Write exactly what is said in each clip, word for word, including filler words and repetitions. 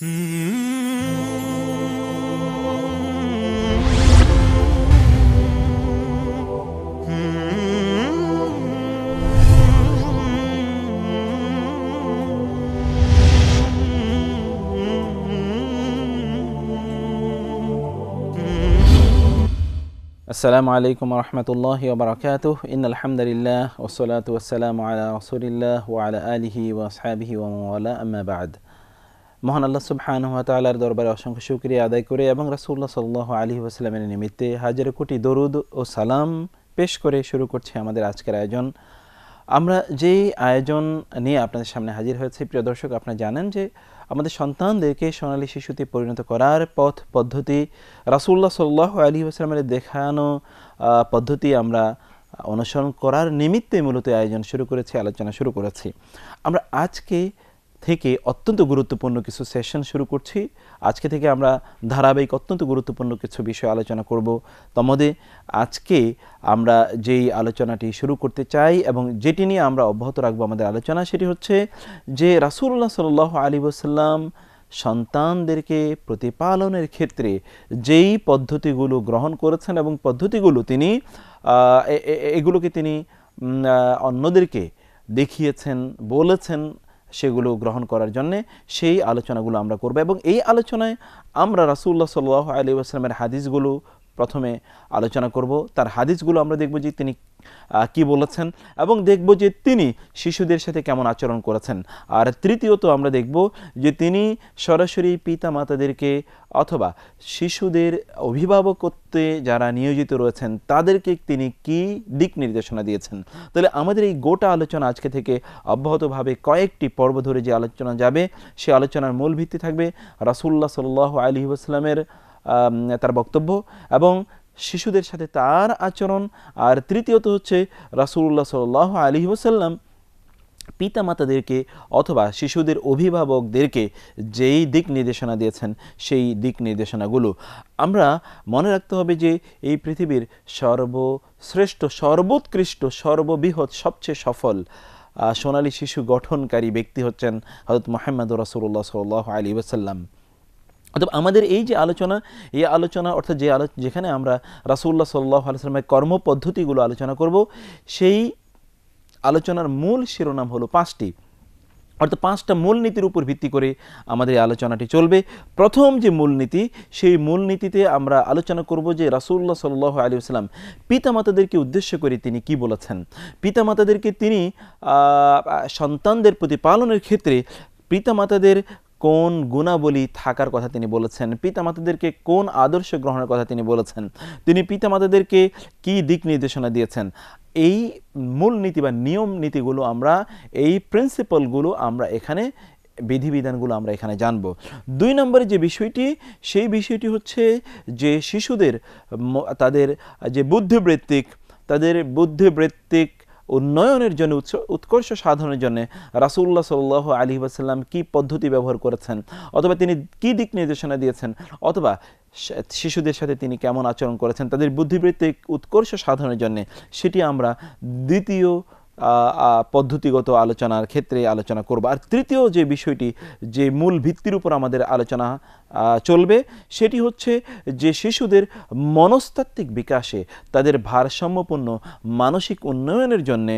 আসসালামু আলাইকুম ওয়া রাহমাতুল্লাহি ওয়া বারাকাতুহু ইন্নাল হামদুলিল্লাহ ওয়াসসালাতু ওয়াসসালামু আলা রাসূলিল্লাহ ওয়া আলা আলিহি ওয়া আসহাবিহি ওয়া মান ওয়ালা আম্মা বা'দ। মহান আল্লাহ সুবহানাহু ওয়া তাআলার দরবারে অসংখ্য শুকরিয়া আদায় করে এবং রাসূলুল্লাহ সাল্লাল্লাহু আলাইহি ওয়াসাল্লামের নিমিত্তে হাজার কোটি দরুদ ও সালাম পেশ করে শুরু করছি আমাদের আজকের আয়োজন। আমরা যেই আয়োজন নিয়ে আপনাদের সামনে হাজির হয়েছি, প্রিয় দর্শক, আপনারা জানেন যে আমাদের সন্তানদেরকে সোনালী শিশুতে পরিণত করার পথ পদ্ধতি রাসূলুল্লাহ সাল্লাল্লাহু আলাইহি ওয়াসাল্লামের দেখানো পদ্ধতি আমরা অনুসরণ করার নিমিত্তে মূলত আয়োজন শুরু করেছি, আলোচনা শুরু করেছি। আমরা আজকে থেকে অত্যন্ত গুরুত্বপূর্ণ কিছু সেশন শুরু করছি। আজকে থেকে আমরা ধারাবাহিক অত্যন্ত গুরুত্বপূর্ণ কিছু বিষয় আলোচনা করব। তমধ্যে আজকে আমরা যেই আলোচনাটি শুরু করতে চাই এবং যেটি নিয়ে আমরা অব্যাহত রাখবো আমাদের আলোচনা, সেটি হচ্ছে যে রাসূলুল্লাহ সাল্লাল্লাহু আলাইহি ওয়াসাল্লাম সন্তানদেরকে প্রতিপালনের ক্ষেত্রে যেই পদ্ধতিগুলো গ্রহণ করেছেন এবং পদ্ধতিগুলো তিনি এগুলোকে তিনি অন্যদেরকে দেখিয়েছেন, বলেছেন সেগুলো গ্রহণ করার জন্যে, সেই আলোচনাগুলো আমরা করব। এবং এই আলোচনায় আমরা রাসূলুল্লাহ সাল্লাল্লাহু আলাইহি ওয়াসাল্লামের হাদিসগুলো প্রথমে আলোচনা করব। তার হাদিসগুলো আমরা দেখব যে তিনি কি বলেছেন এবং দেখব যে তিনি শিশুদের সাথে কেমন আচরণ করেছেন। আর তৃতীয়ত আমরা দেখব যে তিনি সরাসরি পিতা মাতাদেরকে অথবা শিশুদের অভিভাবকত্বে যারা নিয়োজিত রয়েছেন তাদেরকে তিনি কি দিক নির্দেশনা দিয়েছেন। তাহলে আমাদের এই গোটা আলোচনা আজকে থেকে অব্যাহতভাবে কয়েকটি পর্ব ধরে যে আলোচনা যাবে, সে আলোচনার মূল ভিত্তি থাকবে রাসূলুল্লাহ সাল্লাল্লাহু আলাইহি ওয়াসাল্লামের তার বক্তব্য এবং শিশুদের সাথে তার আচরণ। আর তৃতীয়ত হচ্ছে রাসূলুল্লাহ সাল্লাল্লাহু আলাইহি ওয়াসাল্লাম পিতা মাতাদেরকে অথবা শিশুদের অভিভাবকদেরকে যেই দিক নির্দেশনা দিয়েছেন সেই দিক নির্দেশনাগুলো। আমরা মনে রাখতে হবে যে এই পৃথিবীর সর্বশ্রেষ্ঠ, সর্বোৎকৃষ্ট, সর্ববৃহৎ, সবচেয়ে সফল সোনালী শিশু গঠনকারী ব্যক্তি হচ্ছেন হযরত মুহাম্মদ রাসূলুল্লাহ সাল্লাল্লাহু আলাইহি ওয়াসাল্লাম। অথবা আমাদের এই যে আলোচনা, এই আলোচনা অর্থাৎ যে আলো যেখানে আমরা রাসূলুল্লাহ সাল্লাল্লাহু আলাইহি ওয়াসাল্লামের কর্মপদ্ধতিগুলো আলোচনা করব, সেই আলোচনার মূল শিরোনাম হলো পাঁচটি, অর্থাৎ পাঁচটা মূলনীতির উপর ভিত্তি করে আমাদের এই আলোচনাটি চলবে। প্রথম যে মূলনীতি, সেই মূলনীতিতে আমরা আলোচনা করব যে রাসূলুল্লাহ সাল্লাল্লাহু আলাইহি ওয়াসাল্লাম পিতামাতাদেরকে উদ্দেশ্য করে তিনি কি বলেছেন। পিতামাতাদেরকে তিনি সন্তানদের প্রতিপালনের ক্ষেত্রে পিতামাতাদের কোন গুণাবলী থাকার কথা তিনি বলেছেন, পিতামাতাদেরকে কোন আদর্শ গ্রহণের কথা তিনি বলেছেন, তিনি পিতামাতাদেরকে কি দিক নির্দেশনা দিয়েছেন। এই মূলনীতি বা নিয়ম নীতিগুলো আমরা, এই প্রিন্সিপালগুলো আমরা এখানে, বিধিবিধানগুলো আমরা এখানে জানব। দুই নম্বরে যে বিষয়টি, সেই বিষয়টি হচ্ছে যে শিশুদের তাদের যে বুদ্ধিবৃত্তিক, তাদের বুদ্ধিবৃত্তিক উন্নয়নের জন্য, উৎকর্ষ সাধনের জন্য রাসূলুল্লাহ সাল্লাল্লাহু আলাইহি ওয়াসাল্লাম কি পদ্ধতি ব্যবহার করেছেন অথবা তিনি কি দিক নির্দেশনা দিয়েছেন অথবা শিশুদের সাথে তিনি কেমন আচরণ করেছেন তাদের বুদ্ধিবৃত্তিক উৎকর্ষ সাধনের জন্য, সেটি আমরা দ্বিতীয় পদ্ধতিগত আলোচনার ক্ষেত্রে আলোচনা করব। আর তৃতীয় যে বিষয়টি, যে মূল ভিত্তির উপর আমাদের আলোচনা চলবে, সেটি হচ্ছে যে শিশুদের মনস্তাত্ত্বিক বিকাশে, তাদের ভারসাম্যপূর্ণ মানসিক উন্নয়নের জন্যে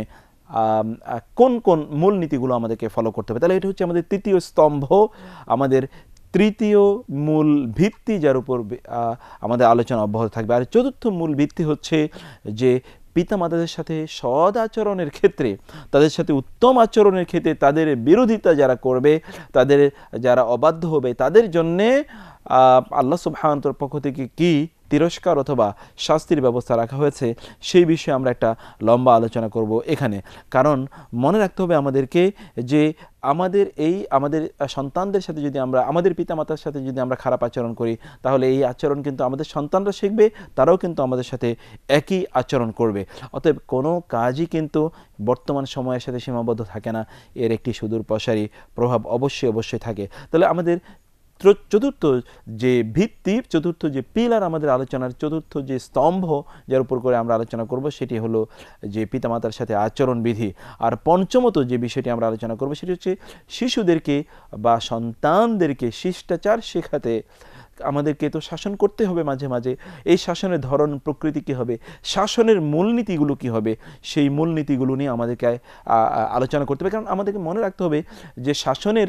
কোন কোন মূলনীতিগুলো আমাদেরকে ফলো করতে হবে। তাহলে এটা হচ্ছে আমাদের তৃতীয় স্তম্ভ, আমাদের তৃতীয় মূল ভিত্তি, যার উপর আমাদের আলোচনা অব্যাহত থাকবে। আর চতুর্থ মূল ভিত্তি হচ্ছে যে পিতামাতাদের সাথে সৎ আচরণের ক্ষেত্রে, তাদের সাথে উত্তম আচরণের ক্ষেত্রে তাদের বিরোধিতা যারা করবে, তাদের যারা অবাধ্য হবে, তাদের জন্যে আল্লাহ সুবহানাহু ওয়া তাআলার পক্ষ থেকে কি তিরস্কার অথবা শাস্তির ব্যবস্থা রাখা হয়েছে, সেই বিষয়ে আমরা একটা লম্বা আলোচনা করব এখানে। কারণ মনে রাখতে হবে আমাদেরকে যে আমাদের এই আমাদের সন্তানদের সাথে যদি আমরা, আমাদের পিতামাতার সাথে যদি আমরা খারাপ আচরণ করি, তাহলে এই আচরণ কিন্তু আমাদের সন্তানরা শিখবে, তারাও কিন্তু আমাদের সাথে একই আচরণ করবে। অতএব কোনো কাজই কিন্তু বর্তমান সময়ের সাথে সীমাবদ্ধ থাকে না, এর একটি সুদূর প্রসারী প্রভাব অবশ্যই অবশ্যই থাকে। তাহলে আমাদের চতুর্থ যে ভিত্তি, চতুর্থ যে পিলার আমাদের আলোচনার, চতুর্থ যে স্তম্ভ যার উপর করে আমরা আলোচনা করব সেটি হলো যে পিতামাতার সাথে আচরণবিধি। আর পঞ্চমত যে বিষয়টি আমরা আলোচনা করব সেটি হচ্ছে শিশুদেরকে বা সন্তানদেরকে শিষ্টাচার শেখাতে আমাদেরকে তো শাসন করতে হবে মাঝে মাঝে। এই শাসনের ধরন প্রকৃতি কী হবে, শাসনের মূলনীতিগুলো কী হবে, সেই মূলনীতিগুলো নিয়ে আমাদেরকে আলোচনা করতে হবে। কারণ আমাদেরকে মনে রাখতে হবে যে শাসনের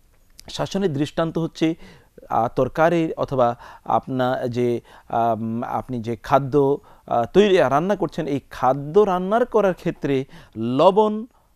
শাসনের দৃষ্টান্ত হচ্ছে তরকারির অথবা আপনার যে আপনি যে খাদ্য তৈরি রান্না করছেন, এই খাদ্য রান্নার করার ক্ষেত্রে লবণ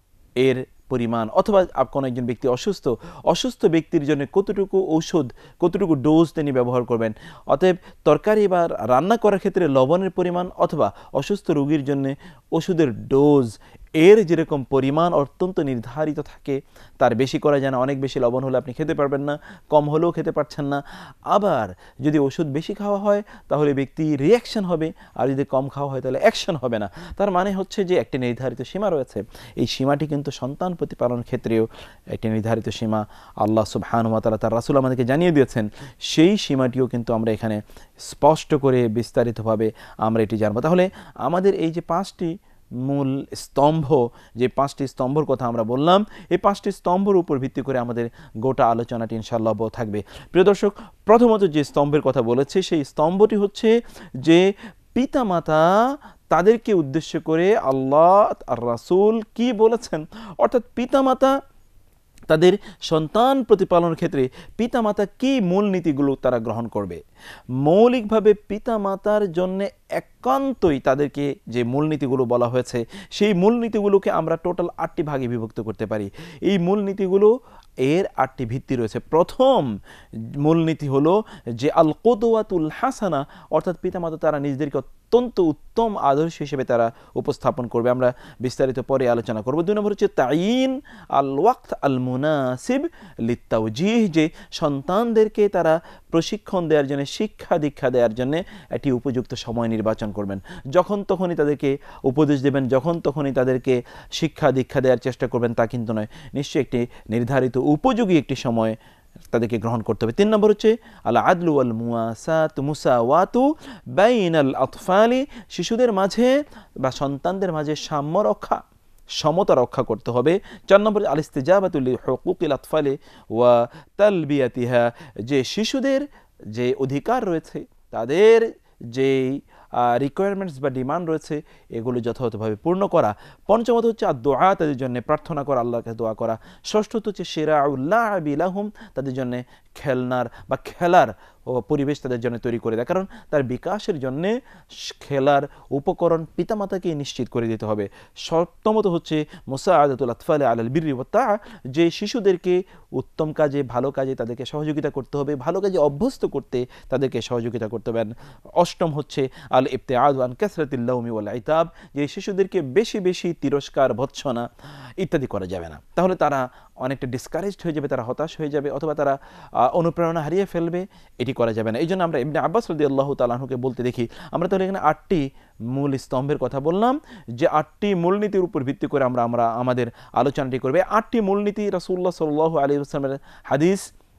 এর পরিমাণ, অথবা কোনো একজন ব্যক্তি অসুস্থ অসুস্থ ব্যক্তির জন্য কতটুকু ঔষধ, কতটুকু ডোজ তিনি ব্যবহার করবেন। অতএব তরকারি বা রান্না করার ক্ষেত্রে লবণের পরিমাণ অথবা অসুস্থ রোগীর জন্য ওষুধের ডোজ এর যেরকম পরিমাণ অত্যন্ত নির্ধারিত থাকে, তার বেশি করা যায় না। অনেক বেশি লবণ হলে আপনি খেতে পারবেন না, কম হলেও খেতে পারছেন না। আবার যদি ওষুধ বেশি খাওয়া হয় তাহলে ব্যক্তি রিয়াকশন হবে, আর যদি কম খাওয়া হয় তাহলে অ্যাকশন হবে না। তার মানে হচ্ছে যে একটি নির্ধারিত সীমা রয়েছে। এই সীমাটি কিন্তু সন্তান প্রতিপালনের ক্ষেত্রেও একটি নির্ধারিত সীমা আল্লাহ সুবহানাহু ওয়া তাআলা তার রাসূল আমাদেরকে জানিয়ে দিয়েছেন। সেই সীমাটিও কিন্তু আমরা এখানে স্পষ্ট করে বিস্তারিতভাবে আমরা এটি জানবো। তাহলে আমাদের এই যে পাঁচটি মূল স্তম্ভ, যে পাঁচটি স্তম্ভর কথা আমরা বললাম, এই পাঁচটি স্তম্ভের উপর ভিত্তি করে আমাদের গোটা আলোচনাটি ইনশাআল্লাহ থাকবে। প্রিয় দর্শক, প্রথমত যে স্তম্ভের কথা বলেছে সেই স্তম্ভটি হচ্ছে যে পিতামাতা তাদেরকে উদ্দেশ্য করে আল্লাহ আর রাসূল কি বলেছেন, অর্থাৎ পিতামাতা তাদের সন্তান প্রতিপালনের ক্ষেত্রে পিতামাতা কি মূলনীতিগুলো তারা গ্রহণ করবে। মৌলিকভাবে পিতামাতার জন্য একান্তই তাদেরকে যে মূলনীতিগুলো বলা হয়েছে সেই মূলনীতিগুলোকে আমরা টোটাল আটটি ভাগে বিভক্ত করতে পারি। এই মূলনীতিগুলো এর আটটি ভিত্তি রয়েছে। প্রথম মূলনীতি হলো যে আল কুদওয়াতুল হাসানা, অর্থাৎ পিতামাতা তারা নিজেদেরকে অত্যন্ত উত্তম আদর্শ হিসেবে তারা উপস্থাপন করবে। আমরা বিস্তারিত পরে আলোচনা করব। দুই নম্বর হচ্ছে তাইন আল ওয়াক্ত আল মুনাসিব লিত্তাওজিহ, যে সন্তানদেরকে তারা প্রশিক্ষণ দেওয়ার জন্য, শিক্ষা দীক্ষা দেওয়ার জন্য একটি উপযুক্ত সময় নির্বাচন করবেন। যখন তখনই তাদেরকে উপদেশ দেবেন, যখন তখনই তাদেরকে শিক্ষা দীক্ষা দেওয়ার চেষ্টা করবেন তা কিন্তু নয়, নিশ্চয়ই একটি নির্ধারিত উপযোগী একটি সময় তাদেরকে গ্রহণ করতে হবে। তিন নম্বর হচ্ছে আল আদলু ওয়াল মুওয়াসাত মুসাওয়াতু বাইনাল আতফালি, শিশুদের মাঝে বা সন্তানদের মাঝে সাম্য রক্ষা, সমতা রক্ষা করতে হবে। চার নম্বর আল ইস্তিজাবাতু লিহুকুকিল আতফালি ওয়া তালবিয়াতিহা, যে শিশুদের যে অধিকার রয়েছে, তাদের যে রিকোয়ারমেন্টস বা ডিমান্ড রয়েছে, এগুলো যথাযথভাবে পূর্ণ করা। পঞ্চমত হচ্ছে আর দোয়া, তাদের জন্য প্রার্থনা করা, আল্লাহর কাছে দোয়া করা। ষষ্ঠত হচ্ছে শিরাউল্লাহ বিলাহুম, তাদের জন্য খেলনার বা খেলার ও পরিবেশ তাদের জন্য তৈরি করে দেয়, কারণ তার বিকাশের জন্যে খেলার উপকরণ পিতামাতাকে নিশ্চিত করে দিতে হবে। সপ্তমত হচ্ছে মুসাআদাতুল আতফালি আলাল বিররি ওয়াত তাআ, যে শিশুদেরকে উত্তম কাজে, ভালো কাজে তাদেরকে সহযোগিতা করতে হবে, ভালো কাজে অভ্যস্ত করতে তাদেরকে সহযোগিতা করতে হবে। অষ্টম হচ্ছে আল ইবতিআদু আন কাসরাতিল লাউমি ওয়াল ইতাব, যে শিশুদেরকে বেশি বেশি তিরস্কার, ভৎসনা ইত্যাদি করা যাবে না, তাহলে তারা অনেকটা ডিসকারেজড হয়ে যাবে, তারা হতাশ হয়ে যাবে, অথবা তারা অনুপ্রেরণা হারিয়ে ফেলবে। এটি করা যাবে না। এই জন্য আমরা ইবনে আব্বাস রাদিয়াল্লাহু তাআলা আনহুকে বলতে দেখি। আমরা তাহলে এখানে আটটি মূল স্তম্ভের কথা বললাম, যে আটটি মূলনীতির উপর ভিত্তি করে আমরা আমরা আমাদের আলোচনাটি করবে। আটটি মূলনীতি রাসূলুল্লাহ সাল্লাল্লাহু আলাইহি ওয়াসাল্লামের হাদিস,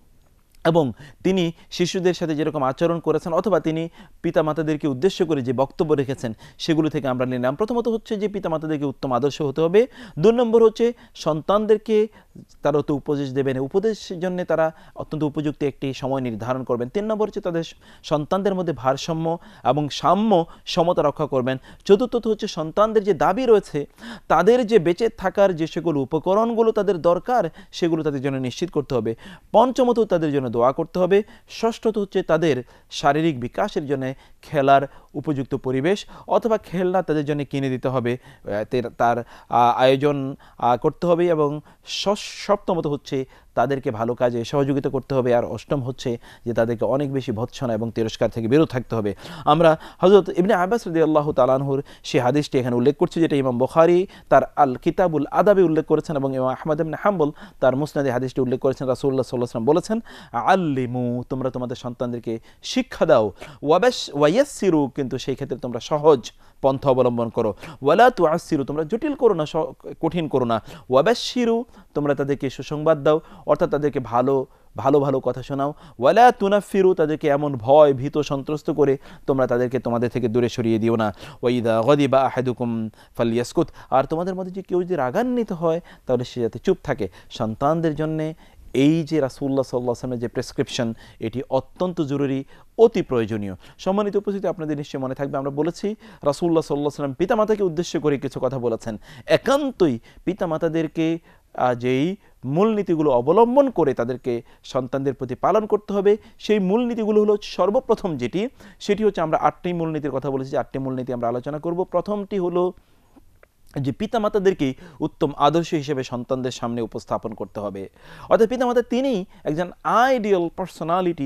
এবং তিনি শিশুদের সাথে যেরকম আচরণ করেছেন অথবা তিনি পিতামাতাদেরকে উদ্দেশ্য করে যে বক্তব্য রেখেছেন সেগুলো থেকে আমরা নিলাম। প্রথমত হচ্ছে যে পিতামাতাদেরকে উত্তম আদর্শ হতে হবে। দুই নম্বর হচ্ছে সন্তানদেরকে তারা তো উপদেশ দেবেন, উপদেশের জন্য তারা অত্যন্ত উপযুক্ত একটি সময় নির্ধারণ করবেন। তিন নম্বর হচ্ছে তাদের সন্তানদের মধ্যে ভারসাম্য এবং সাম্য সমতা রক্ষা করবেন। চতুর্থত হচ্ছে সন্তানদের যে দাবি রয়েছে, তাদের যে বেঁচে থাকার যে সকল উপকরণগুলো তাদের দরকার সেগুলো তাদের জন্য নিশ্চিত করতে হবে। পঞ্চমত তাদের জন্য দোয়া করতে হবে। ষষ্ঠত হচ্ছে তাদের শারীরিক বিকাশের জন্য খেলার উপযুক্ত পরিবেশ অথবা খেলনা তাদের জন্য কিনে দিতে হবে, তার আয়োজন করতে হবে। এবং সপ্তমত হচ্ছে তাদেরকে ভালো কাজে সহযোগিতা করতে হবে। আর অষ্টম হচ্ছে যে তাদেরকে অনেক বেশি ভৎসনা এবং তিরস্কার থেকে বিরত থাকতে হবে। আমরা হযরত ইবনে আব্বাস রাদিয়াল্লাহু তাআলা আনহুর সেই হাদিসটি এখানে উল্লেখ করছি, যেটা ইমাম বুখারী তার আল কিতাবুল আদাবে উল্লেখ করেছেন এবং ইমাম আহমদ ইবনে হাম্বল তার মুসনাদে হাদিসটি উল্লেখ করেছেন। রাসূলুল্লাহ সাল্লাল্লাহু আলাইহি ওয়াসাল্লাম বলেছেন, আল্লিমু, তোমরা তোমাদের সন্তানদেরকে শিক্ষা দাও, ওয়াবাশ ওয়ায়াসসিরু, কিন্তু সেই ক্ষেত্রে তোমরা সহজ পন্থা অবলম্বন করো। ওয়ালা তুআসসিরু, তোমরা জটিল করো না, কঠিন করো না। ওয়াবাশশিরু, তোমরা তাদেরকে সুসংবাদ দাও, অর্থাৎ তাদেরকে ভালো ভালো ভালো কথা শোনাও। ওয়ালা তুনাফিরু, তাদেরকে এমন ভয় ভীত সন্ত্রস্ত করে তোমরা তাদেরকে তোমাদের থেকে দূরে সরিয়ে দিও না। ওয়াইদা গাদিবা আহাদুকুম ফালইয়াসকুত, আর তোমাদের মধ্যে যে কেউ যদি রাগান্বিত হয় তাহলে সে যাতে চুপ থাকে। সন্তানদের জন্যে এই যে রাসূলুল্লাহ সাল্লাল্লাহু আলাইহি ওয়াসাল্লামের যে প্রেসক্রিপশন, এটি অত্যন্ত জরুরি, অতি প্রয়োজনীয়। সম্মানিত উপস্থিতি, আপনাদের নিশ্চয়ই মনে থাকবে আমরা বলেছি রাসূলুল্লাহ সাল্লাল্লাহু আলাইহি ওয়াসাল্লাম পিতামাতাকে উদ্দেশ্য করে কিছু কথা বলেছেন। একান্তই পিতামাতাদেরকে যেই মূলনীতিগুলো অবলম্বন করে তাদেরকে সন্তানদের প্রতি পালন করতে হবে, সেই মূলনীতিগুলো হলো সর্বপ্রথম যেটি, সেটি হচ্ছে আমরা আটটি মূলনীতির কথা বলেছি, আটটি মূলনীতি আমরা আলোচনা করব। প্রথমটি হলো যে পিতামাতাদেরকে উত্তম আদর্শ হিসেবে সন্তানদের সামনে উপস্থাপন করতে হবে। অর্থাৎ পিতামাতা তিনি একজন আইডিয়াল পার্সোনালিটি,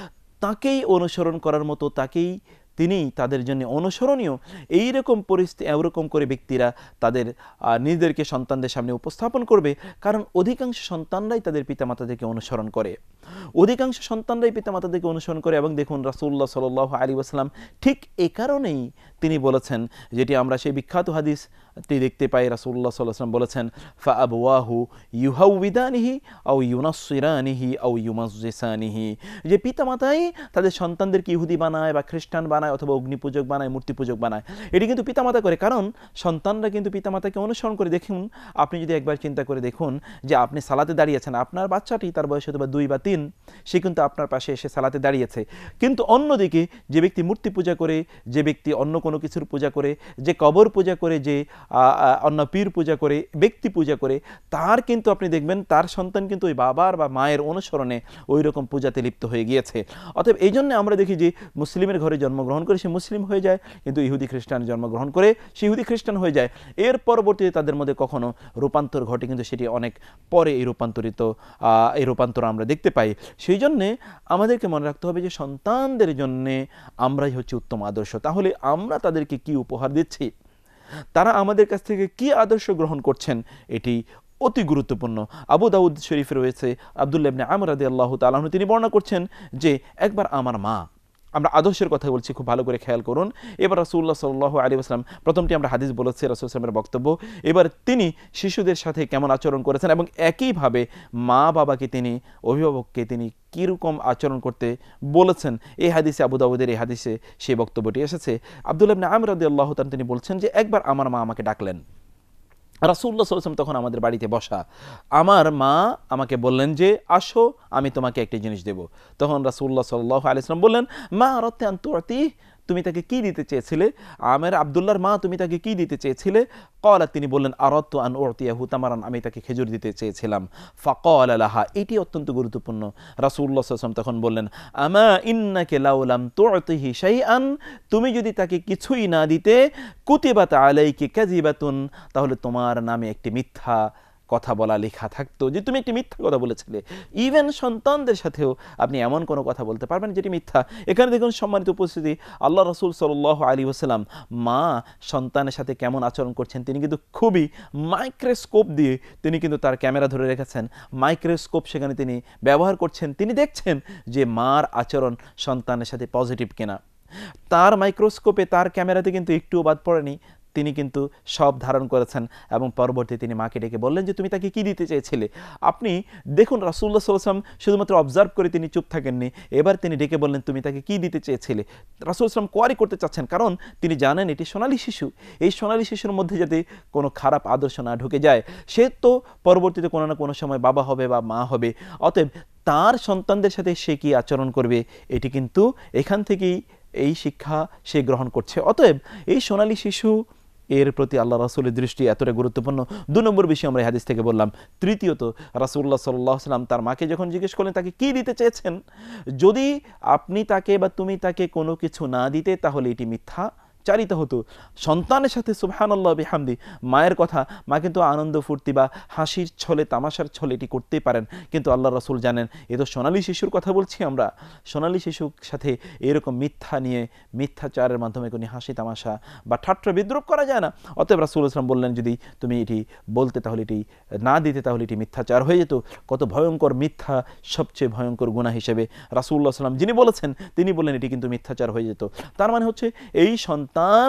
তাকেই অনুসরণ করার মতো, তাকেই তিনি তাদের জন্য অনুসরণীয়, এই রকম পরিস্থিতি এরকম করে ব্যক্তিরা তাদের নিজেদেরকে সন্তানদের সামনে উপস্থাপন করবে। কারণ অধিকাংশ সন্তানরাই তাদের পিতামাতাদেরকে অনুসরণ করে, অধিকাংশ সন্তানরাই পিতামাতাদেরকে অনুসরণ করে। এবং দেখুন রাসূলুল্লাহ সাল্লাল্লাহু আলাইহি ওয়াসাল্লাম ঠিক এই কারণেই তিনি বলেছেন, যেটি আমরা সেই বিখ্যাত হাদিসটি দেখতে পাই, রাসূলুল্লাহ সাল্লাল্লাহু আলাইহি ওয়াসাল্লাম বলেছেন, ফা আবওয়াহু ইউহাউবিদানিহি আও ইউনাসসিরানিহি আও ইউমাজ্জিসানিহি, যে পিতামাতাই তাদের সন্তানদেরকে ইহুদি বানায় বা খ্রিস্টান বানায় অথবা অগ্নিপূজক বানায়, মূর্তি পূজক বানায়। এটি কিন্তু পিতামাতা করে, কারণ সন্তানরা কিন্তু পিতামাতাকে অনুসরণ করে। দেখুন, আপনি যদি একবার চিন্তা করে দেখুন যে আপনি সালাতে দাঁড়িয়েছেন, আপনার বাচ্চাটি তার বয়স হয়তো বা দুই বা তিন, সে কিন্তু আপনার পাশে এসে সালাতে দাঁড়িয়েছে। কিন্তু অন্যদিকে যে ব্যক্তি মূর্তি পূজা করে, যে ব্যক্তি অন্য কোনো কিছুর পূজা করে, যে কবর পূজা করে, যে অন্য পীর পূজা করে, ব্যক্তি পূজা করে, তার কিন্তু আপনি দেখবেন তার সন্তান কিন্তু ওই বাবার বা মায়ের অনুসরণে ওই রকম পূজাতে লিপ্ত হয়ে গিয়েছে। অতএব এই জন্য আমরা দেখি যে মুসলিমের ঘরে জন্মগ্রহণ করে সে মুসলিম হয়ে যায়, কিন্তু ইহুদি খ্রিস্টান জন্মগ্রহণ করে সে ইহুদি খ্রিস্টান হয়ে যায়। এর পরবর্তীতে তাদের মধ্যে কখনো রূপান্তর ঘটে, কিন্তু সেটি অনেক পরে এই রূপান্তরিত এই রূপান্তর আমরা দেখতে পাই। সেই জন্যে আমাদেরকে মনে রাখতে হবে যে সন্তানদের জন্যে আমরাই হচ্ছে উত্তম আদর্শ। তাহলে আমরা তাদেরকে কি উপহার দিচ্ছি, তারা আমাদের কাছ থেকে কি আদর্শ গ্রহণ করছেন, এটি অতি গুরুত্বপূর্ণ। আবু দাউদ শরীফে রয়েছে, আব্দুল্লাহ ইবনে আমর রাদিয়াল্লাহু তাআলা আনহু তিনি বর্ণনা করছেন যে একবার আমার মা, আমরা আদর্শের কথা বলছি, খুব ভালো করে খেয়াল করুন। এবার রাসূলুল্লাহ সাল্লাল্লাহু আলাইহি ওয়াসাল্লাম, প্রথমটি আমরা হাদিস বলেছি রাসূল সাল্লাল্লাহু আলাইহি ওয়াসাল্লামের বক্তব্য, এবার তিনি শিশুদের সাথে কেমন আচরণ করেছেন এবং একইভাবে মা বাবাকে তিনি, অভিভাবককে তিনি কীরকম আচরণ করতে বলেছেন, এই হাদিসে, আবু দাউদের এই হাদিসে সেই বক্তব্যটি এসেছে। আব্দুল্লাহ ইবনে আমর রাদিয়াল্লাহু তাআলা তিনি বলছেন যে একবার আমার মা আমাকে ডাকলেন, রাসূলুল্লাহ সাল্লাল্লাহু আলাইহি ওয়াসাল্লাম তখন আমাদের বাড়িতে বসা। আমার মা আমাকে বললেন যে আসো, আমি তোমাকে একটি জিনিস দেব। তখন রাসূলুল্লাহ সাল্লাল্লাহু আলাইহি ওয়াসাল্লাম বললেন, মা আরাদতা আন তু'তি, তুমি তাকে কি দিতে চেয়েছিলে? আমার আব্দুল্লাহর মা, তুমি তাকে কি দিতে চেয়েছিলে? ক্বালা, তিনি বললেন, আরাদতু আন উ'তিয়াহু তামারান, আমি তাকে খেজুর দিতে চেয়েছিলাম। ফাক্বালা লাহা, এটি অত্যন্ত গুরুত্বপূর্ণ। রাসূলুল্লাহ সাল্লাল্লাহু আলাইহি ওয়াসাল্লাম তখন বললেন, আমা ইন্নাকা লাউ লাম তু'তিহি শাইআন, তুমি যদি তাকে কিছুই না দিতে, কুতিবাত আলাইকি কাযিবাতুন, তাহলে তোমার নামে একটি মিথ্যা কথা বলা লেখা থাকতো, যে তুমি একটি মিথ্যা কথা বলেছিলে। ইভেন সন্তানদের সাথেও আপনি এমন কোনো কথা বলতে পারবেন যেটি মিথ্যা। এখানে দেখুন সম্মানিত উপস্থিতি, আল্লাহ রাসূল সাল্লাল্লাহু আলাইহি ওয়াসাল্লাম মা সন্তানের সাথে কেমন আচরণ করছেন, তিনি কিন্তু খুবই মাইক্রোস্কোপ দিয়ে তিনি কিন্তু তার ক্যামেরা ধরে রেখেছেন, মাইক্রোস্কোপ সেখানে তিনি ব্যবহার করছেন, তিনি দেখছেন যে মার আচরণ সন্তানের সাথে পজিটিভ কিনা। তার মাইক্রোস্কোপে, তার ক্যামেরাতে কিন্তু একটুও বাদ পড়েনি, তিনি কিন্তু সব ধারণ করেছেন। এবং পরবর্তী তিনি মাকে ডেকে বললেন যে তুমি তাকে কি দিতে চেয়েছিলে। আপনি দেখুন রাসূলুল্লাহ সাল্লাল্লাহু আলাইহি ওয়াসাল্লাম শুধুমাত্র অবজার্ভ করে তিনি চুপ থাকেননি, এবার তিনি ডেকে বললেন তুমি তাকে কি দিতে চেয়েছিলে। রাসূল সাল্লাল্লাহু আলাইহি ওয়াসাল্লাম কোয়ারি করতে চাচ্ছেন, কারণ তিনি জানেন এটি সোনালী শিশু, এই সোনালী শিশুর মধ্যে যাতে কোনো খারাপ আদর্শ না ঢুকে যায়, সে তো পরবর্তীতে কোনো না কোনো সময় বাবা হবে বা মা হবে। অতএব তার সন্তানদের সাথে সে কি আচরণ করবে, এটি কিন্তু এখান থেকেই এই শিক্ষা সে গ্রহণ করছে। অতএব এই সোনালী শিশু, এর প্রতি আল্লাহ রাসূলের দৃষ্টি এতটা গুরুত্বপূর্ণ। দু নম্বর বিষয় আমরা হাদিস থেকে বললাম। তৃতীয়ত, রাসূলুল্লাহ সাল্লাল্লাহু আলাইহি ওয়াসাল্লাম তার মাকে যখন জিজ্ঞেস করলেন তাকে কি দিতে চেয়েছেন, যদি আপনি তাকে বা তুমি তাকে কোনো কিছু না দিতে, তাহলে এটি মিথ্যা চারিত হতো। সন্তানের সাথে সুবহানাল্লাহ বিহামদি, মায়ের কথা, মা কিন্তু আনন্দ ফুর্তি বা হাসির ছলে, তামাশার ছলে এটি করতেই পারেন, কিন্তু আল্লাহ রাসূল জানেন এ তো সোনালী শিশুর কথা বলছি আমরা, সোনালী শিশুর সাথে এরকম মিথ্যা নিয়ে, মিথ্যাচারের মাধ্যমে কোনো হাসি তামাশা বা ঠাট্টা বিদ্রুপ করা যায় না। অতএব রাসূল সাল্লাল্লাহু আলাইহি ওয়াসাল্লাম বললেন যদি তুমি এটি বলতে, তাহলে এটি না দিতে, তাহলে এটি মিথ্যাচার হয়ে যেত। কত ভয়ঙ্কর মিথ্যা, সবচেয়ে ভয়ঙ্কর গুনাহ হিসেবে রাসূলুল্লাহ সাল্লাল্লাহু আলাইহি ওয়াসাল্লাম যিনি বলেছেন, তিনি বললেন এটি কিন্তু মিথ্যাচার হয়ে যেত। তার মানে হচ্ছে এই সন্তান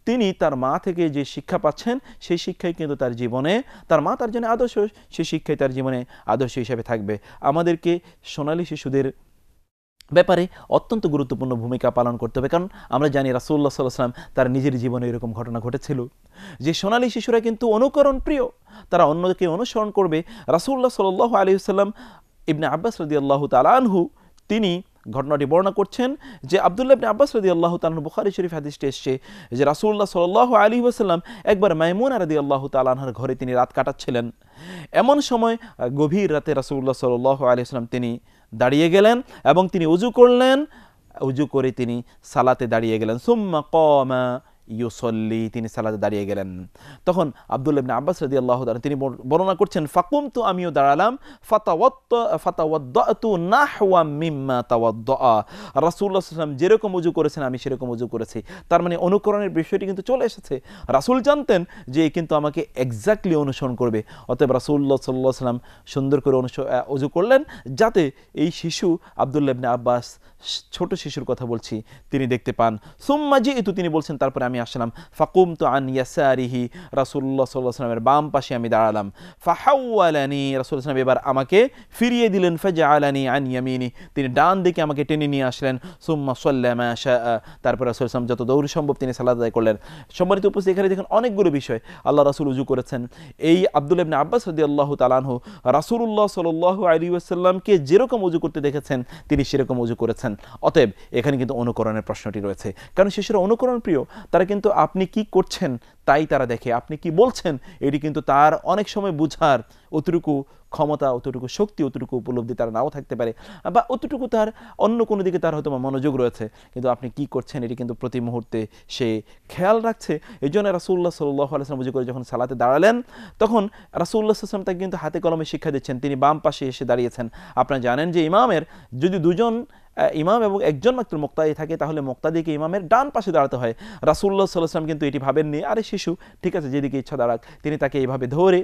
তিনি তার মা থেকে যে শিক্ষা পাচ্ছেন সেই শিক্ষাই কিন্তু তার জীবনে, তার মা তার জন্য আদর্শ, সেই শিক্ষাই তার জীবনে আদর্শ হিসেবে থাকবে। আমাদেরকে সোনালী শিশুদের ব্যাপারে অত্যন্ত গুরুত্বপূর্ণ ভূমিকা পালন করতে হবে, কারণ আমরা জানি রাসূলুল্লাহ সাল্লাল্লাহু আলাইহি ওয়াসাল্লাম তার নিজের জীবনে এরকম ঘটনা ঘটেছিল যে সোনালী শিশুরা কিন্তু অনুকরণ প্রিয়, তারা অন্যকে অনুসরণ করবে। রাসূলুল্লাহ সাল্লাল্লাহু আলাইহি ওয়াসাল্লাম ইবনে আব্বাস রাদিয়াল্লাহু তাআলা আনহু তিনি ঘটনাটি বর্ণনা করছেন যে আব্দুল্লাহ ইবনে আব্বাস রাদিয়াল্লাহু তাআলা আনহু, বুখারী শরীফ হাদিসটি এসেছে যে রাসূলুল্লাহ সাল্লাল্লাহু আলাইহি ওয়াসাল্লাম একবার মাইমুনা রাদিয়াল্লাহু তাআলা আনহার ঘরে তিনি রাত কাটাচ্ছিলেন। এমন সময় গভীর রাতে রাসূলুল্লাহ সাল্লাল্লাহু আলাইহি ওয়াসাল্লাম তিনি দাঁড়িয়ে গেলেন এবং তিনি উযু করলেন, উযু করে তিনি সালাতে দাঁড়িয়ে গেলেন। সুম্মা ক্বামা ইউসল্লি, তিনি সালাতে দাঁড়িয়ে গেলেন। তখন আব্দুল্লাহ ইবনে আব্বাস রাদিয়াল্লাহু তাআলা তিনি বর্ণনা করছেন, ফাকুমতু, আমিও দাঁড়ালাম, ফাতাওয়াত্তা ফাতাওয়াদ্দাতু নাহওয়া মিম্মা তাওয়াদ্দা, রাসূলুল্লাহ সাল্লাল্লাহু আলাইহি ওয়াসাল্লাম যেরকম ওযু করেছেন আমি সেরকম ওযু করেছি। তার মানে অনুকরণের বিষয়টি কিন্তু চলে এসেছে। রাসূল জানতেন যে এই কিন্তু আমাকে এক্স্যাক্টলি অনুসরণ করবে, অতএব রাসূলুল্লাহ সাল্লাল্লাহু আলাইহি ওয়াসাল্লাম সুন্দর করে ওযু করলেন যাতে এই শিশু আব্দুল্লাহ ইবনে আব্বাস, ছোট শিশুর কথা বলছি, তিনি দেখতে পান। সুম্মা জিইতু, তিনি বলছেন তারপরে আমি আসলাম, ফাকুমতু আন ইয়াসারিহি, রাসূলুল্লাহ সাল্লাল্লাহু আলাইহি ওয়াসাল্লামের বাম পাশে আমি দাঁড়ালাম। ফাহাওয়ালানি, রাসূলুল্লাহ সাল্লাল্লাহু আলাইহি ওয়াসাল্লাম এবার আমাকে ফিরিয়ে দিলেন। ফাজআলানি আন ইয়ামিনি, তিনি ডান দিকে আমাকে টেনে নিয়ে আসলেন। সুম্মা সাল্লা মা শাআ, তারপর রাসূলুল্লাহ সাল্লাল্লাহু আলাইহি ওয়াসাল্লাম যত দৌড় সম্ভব তিনি সালাত আদায় করলেন। সম্মানিত উপস্থিতি, এখানে দেখেন অনেকগুলো বিষয়। আল্লাহ রাসূল ওযু করেছেন, এই আব্দুল্লাহ ইবনে আব্বাস রাদিয়াল্লাহু তাআলা আনহু রাসূলুল্লাহ সাল্লাল্লাহু আলাইহি ওয়াসাল্লামকে যেরকম ওযু করতে দেখেছেন তিনি সেরকম ওযু করেছেন। অতএব এখানে কিন্তু অনুকরণের প্রশ্নটি রয়েছে, কারণ শিশুরা অনুকরণ প্রিয়। তারা কিন্তু আপনি কি করছেন তাই তারা দেখে, আপনি কি বলছেন এটি কিন্তু তার অনেক সময় বুঝার অতটুকু ক্ষমতা, অতটুকু শক্তি, অতটুকু উপলব্ধি তার নাও থাকতে পারে, বা অতটুকু তার অন্য কোনো দিকে তার হয়তো মনোযোগ রয়েছে, কিন্তু আপনি কি করছেন এটি কিন্তু প্রতি মুহূর্তে সে খেয়াল রাখছে। এই জন্য রাসূলুল্লাহ সাল্লাল্লাহু আলাইহি ওয়াসাল্লাম বুঝে করে যখন সালাতে দাঁড়ালেন তখন রাসূলুল্লাহ সাল্লাল্লাহু আলাইহি ওয়াসাল্লাম তাকে কিন্তু হাতে কলমে শিক্ষা দিচ্ছেন। তিনি বাম পাশে এসে দাঁড়িয়েছেন। আপনারা জানেন যে ইমামের যদি দুজন ইমাম এবং একজন মাত্র মুক্তাদি থাকে তাহলে মুক্তাদিকে ইমামের ডান পাশে দাঁড়াতে হয়। রাসূলুল্লাহ সাল্লাল্লাহু আলাইহি ওয়াসাল্লাম কিন্তু এটি ভাবেননি, আরে শিশু ঠিক আছে যেদিকে ইচ্ছা দাঁড়াক, তিনি তাকে এইভাবে ধরে,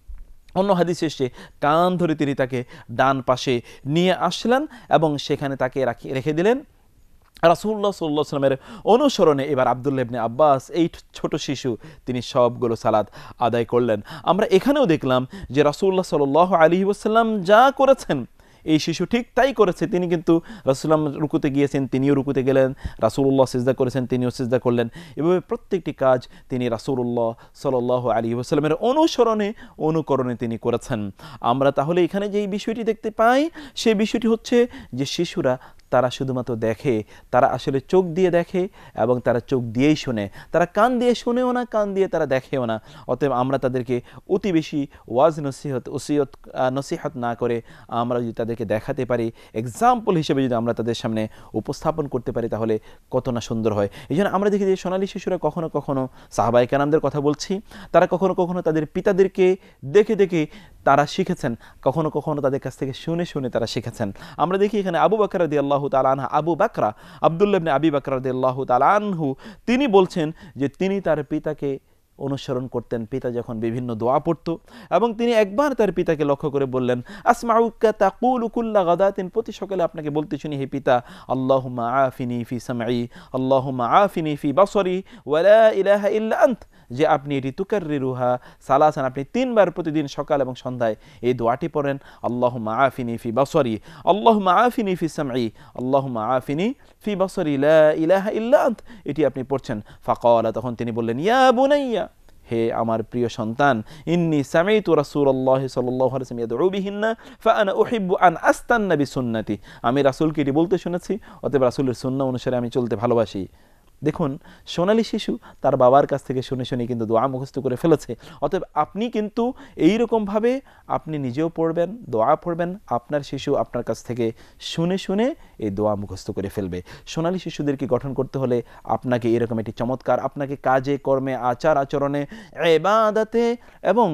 অন্য হাদিসে এসে কান ধরে তিনি তাকে ডান পাশে নিয়ে আসলেন এবং সেখানে তাকে রাখি রেখে দিলেন। রাসূলুল্লাহ সাল্লাল্লাহু আলাইহি ওয়াসাল্লামের অনুসরণে এবার আব্দুল্লাহ ইবনে আব্বাস, এই ছোট শিশু, তিনি সবগুলো সালাত আদায় করলেন। আমরা এখানেও দেখলাম যে রাসূলুল্লাহ সাল্লাল্লাহু আলাইহি ওয়াসাল্লাম যা করেছেন এই শিশু ঠিক তাই করেছে। তিনি কিন্তু রাসূলুল্লাহ রুকুতে গিয়েছেন, তিনিও রুকুতে গেলেন, রাসূলুল্লাহ সিজদা করেছেন, তিনিও সিজদা করলেন। এভাবে প্রত্যেকটি কাজ তিনি রাসূলুল্লাহ সাল্লাল্লাহু আলাইহি ওয়াসাল্লামের অনুসরণে, অনুকরণে তিনি করেছেন। আমরা তাহলে এখানে যে বিষয়টি দেখতে পাই সেই বিষয়টি হচ্ছে যে শিশুরা তারা শুধুমাত্র দেখে, তারা আসলে চোখ দিয়ে দেখে এবং তারা চোখ দিয়েই শোনে, তারা কান দিয়ে শোনেও না, কান দিয়ে তারা দেখেও না। অতএব আমরা তাদেরকে অতি বেশি ওয়াজ নসিহত ওসিয়ত নসিহত না করে আমরা যদি তাদেরকে দেখাতে পারি, এক্সাম্পল হিসেবে যদি আমরা তাদের সামনে উপস্থাপন করতে পারি তাহলে কত না সুন্দর হয়। এই জন্য আমরা দেখি যে সোনালী শিশুরা কখনো কখনো, সাহাবায়ে কেরামদের কথা বলছি, তারা কখনো কখনো তাদের পিতাদেরকে দেখে দেখে তারা শিখেছেন, কখনো কখনো তাদের কাছ থেকে শুনে শুনে তারা শিখেছেন। আমরা দেখি এখানে আবু বকর রাদিয়াল্লাহু তাআলা আনহু, আবু বকরা আব্দুল্লাহ ইবনে আবি বকর রাদিয়াল্লাহু তাআলা আনহু, তিনি বলছেন যে তিনি তার পিতাকে অনুসরণ করতেন। পিতা যখন বিভিন্ন দোয়া পড়তো এবং তিনি একবার তার পিতাকে লক্ষ্য করে বললেন, আসমাউকা তাকুলু কুল্লা গাদাতিন, প্রতি সকালে আপনাকে বলতে শুনি হে পিতা, আল্লাহুম্মা আফিনি ফি সামঈ, আল্লাহুম্মা আফিনি ফি বাসরি, ওয়া লা ইলাহা ইল্লা আন্ত, যে আপনি এটি তুকাররিরুহা সালাসান, আপনি তিনবার প্রতিদিন সকাল এবং সন্ধ্যায় এই দোয়াটি পড়েন, আল্লাহুম্মা আফিনি ফি বাসরি, আল্লাহুম্মা আফিনি ফি সামঈ, আল্লাহুম্মা আফিনি ফি বাসরি, লা ইলাহা ইল্লা আন্ত, এটি আপনি পড়ছেন। ফাকালা, তখন তিনি বললেন, ইয়া বুনাইয়া, হে আমার প্রিয় সন্তান, ইন্নী সামি'তু রাসূলুল্লাহ সাল্লাল্লাহু আলাইহি ওয়াসাল্লাম ইয়াদউ বিহিন্না ফাআনা উহিব্বু আন আস্তান্না বিসুন্নতি, আমি রাসূলকে এটি বলতে শুনেছি, অতএব রাসূলের সুন্নাহ অনুসারে আমি চলতে ভালোবাসি। দেখুন, সোনালী শিশু তার বাবার কাছ থেকে শুনে শুনে কিন্তু দোয়া মুখস্থ করে ফেলেছে। অতএব আপনি কিন্তু এইরকমভাবে আপনি নিজেও পড়বেন, দোয়া পড়বেন, আপনার শিশু আপনার কাছ থেকে শুনে শুনে এই দোয়া মুখস্থ করে ফেলবে। সোনালী শিশুদেরকে গঠন করতে হলে আপনাকে এরকম একটি চমৎকার, আপনাকে কাজে কর্মে, আচার আচরণে, ইবাদতে এবং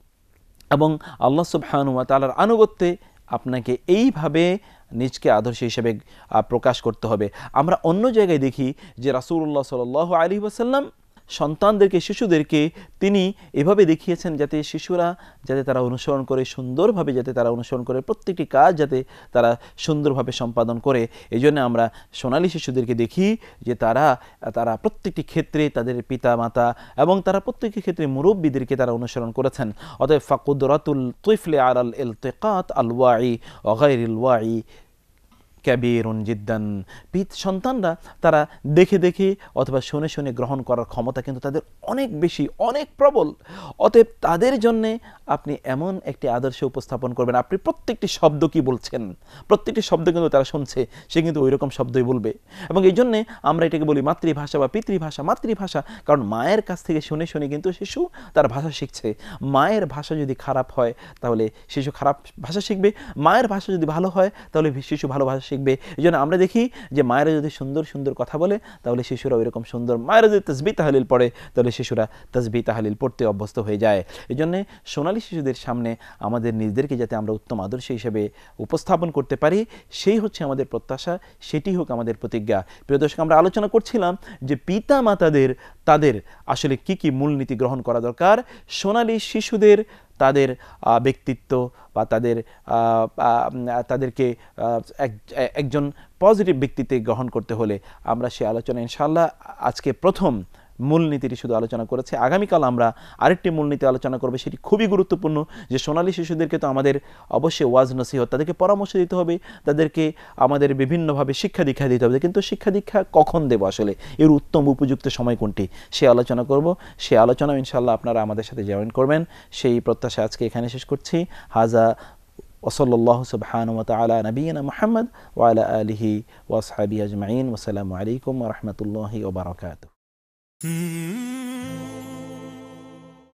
এবং আল্লাহ সুবহানাহু ওয়া তাআলার আনুগত্যে আপনাকে এইভাবে নিজকে আদর্শ হিসেবে প্রকাশ করতে হবে। আমরা অন্য জায়গায় দেখি যে রাসূলুল্লাহ সাল্লাল্লাহু আলাইহি ওয়াসাল্লাম সন্তানদেরকে শিশুদেরকে তিনি এভাবে দেখিয়েছেন যাতে শিশুরা যাতে তারা অনুসরণ করে সুন্দরভাবে যাতে তারা অনুসরণ করে প্রত্যেকটি কাজ যাতে তারা সুন্দরভাবে সম্পাদন করে। এই জন্য আমরা সোনালী শিশুদেরকে দেখি যে তারা তারা প্রত্যেকটি ক্ষেত্রে তাদের পিতা মাতা এবং তারা প্রত্যেকটি ক্ষেত্রে মুরব্বীদেরকে তারা অনুসরণ করেছেন। অতএব ফাকুদরাতুল তুফলি আলাল ইলতিকাত আল ওয়াই ওয়া গায়রিল ওয়াই কাবীরুন জিদ্দান। পিত সন্তানরা তারা দেখে দেখে অথবা শুনে শুনে গ্রহণ করার ক্ষমতা কিন্তু তাদের অনেক বেশি, অনেক প্রবল। অতএব তাদের জন্যে আপনি এমন একটি আদর্শ উপস্থাপন করবেন, আপনি প্রত্যেকটি শব্দ কি বলছেন, প্রত্যেকটি শব্দ কিন্তু তারা শুনছে, সে কিন্তু ওই রকম শব্দই বলবে। এবং এই জন্যে আমরা এটাকে বলি মাতৃভাষা বা পিতৃভাষা। মাতৃভাষা কারণ মায়ের কাছ থেকে শুনে শুনে কিন্তু শিশু তার ভাষা শিখছে। মায়ের ভাষা যদি খারাপ হয় তাহলে শিশু খারাপ ভাষা শিখবে, মায়ের ভাষা যদি ভালো হয় তাহলে শিশু ভালো ভাষা শিখবে। এই জন্য আমরা দেখি যে মায়েরা যদি সুন্দর সুন্দর কথা বলে তাহলে শিশুরা ওই রকম সুন্দর, মায়েরা যদি তাসবিহ তাহলিল পড়ে তাহলে শিশুরা তাসবিহ তাহলিল পড়তে অভ্যস্ত হয়ে যায়। এই জন্যে সোনালী শিশুদের সামনে আমাদের নিজেদেরকে যাতে আমরা উত্তম আদর্শ হিসেবে উপস্থাপন করতে পারি সেই হচ্ছে আমাদের প্রত্যাশা, সেটি হোক আমাদের প্রতিজ্ঞা। প্রিয় দর্শক, আমরা আলোচনা করছিলাম যে পিতা মাতাদের তাদের আসলে কি কি মূলনীতি গ্রহণ করা দরকার। সোনালী শিশুদের তাদের ব্যক্তিত্ব বা তাদের তাদেরকে একজন পজিটিভ ব্যক্তিত্বে গ্রহণ করতে হলে আমরা সে আলোচনা ইনশাআল্লাহ আজকে প্রথম মূলনীতিটি শুধু আলোচনা করেছে। আগামীকাল আমরা আরেকটি মূলনীতি আলোচনা করব, সেটি খুবই গুরুত্বপূর্ণ। যে সোনালী শিশুদেরকে তো আমাদের অবশ্যই ওয়াজ নসিহত, তাদেরকে পরামর্শ দিতে হবে, তাদেরকে আমাদের বিভিন্নভাবে শিক্ষা দীক্ষা দিতে হবে। কিন্তু শিক্ষা দীক্ষা কখন দেব, আসলে এর উত্তম উপযুক্ত সময় কোনটি, সে আলোচনা করব। সে আলোচনা ইনশাআল্লাহ আপনারা আমাদের সাথে জয়েন করবেন, সেই প্রত্যাশা আজকে এখানে শেষ করছি। হাজা ওসল্লাল্লাহু সুবহানাহু ওয়া তাআলা নবিয়িনা মুহাম্মদ ওয়া আলা আলিহি ওয়া আসহাবিহি আজমাইন। ওয়া আসসালামু আলাইকুম ওয়া রাহমাতুল্লাহি ওয়া বারাকাতুহু। Hmm